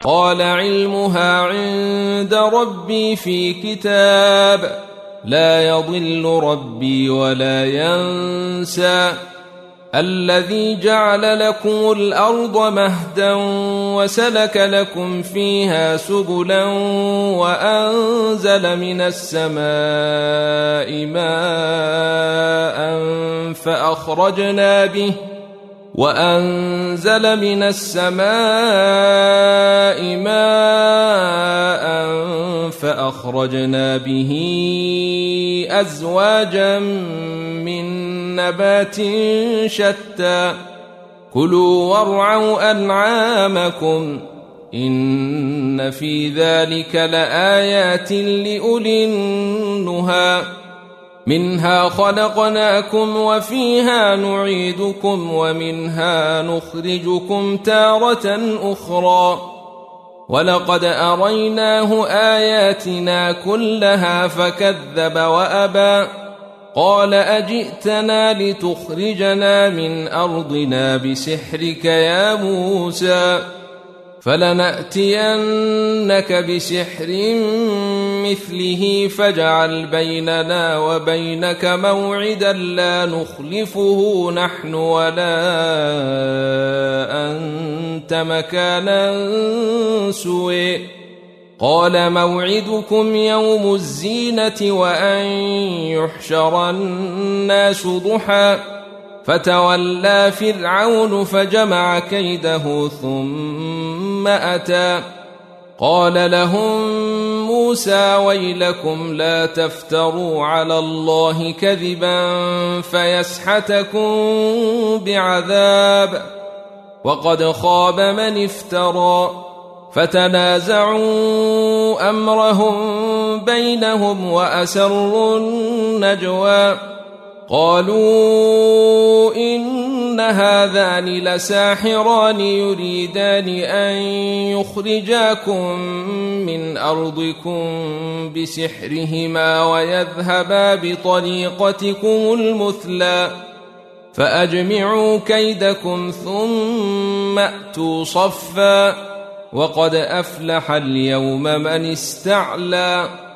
قال علمها عند ربي في كتاب لا يضل ربي ولا ينسى الذي جعل لكم الأرض مهدا وسلك لكم فيها سبلا وأنزل من السماء ماء فأخرجنا به أزواجا من نبات شتى كلوا وارعوا أنعامكم إن في ذلك لآيات لأولي النهى منها خلقناكم وفيها نعيدكم ومنها نخرجكم تارة أخرى ولقد أريناه آياتنا كلها فكذب وأبى قال أجئتنا لتخرجنا من أرضنا بسحرك يا موسى فلنأتينك بسحر مثله فاجعل بيننا وبينك موعدا لا نخلفه نحن ولا أنت مكانا سوى قال موعدكم يوم الزينة وأن يحشر الناس ضحى فتولى فرعون فجمع كيده ثم أتى قال لهم موسى ويلكم لا تفتروا على الله كذبا فيسحتكم بعذاب وقد خاب من افترى فتنازعوا أمرهم بينهم وأسروا النجوى قالوا إن هذان لساحران يريدان أن يخرجاكم من أرضكم بسحرهما ويذهبا بطريقتكم المثلى فأجمعوا كيدكم ثم أتوا صفا وقد أفلح اليوم من استعلى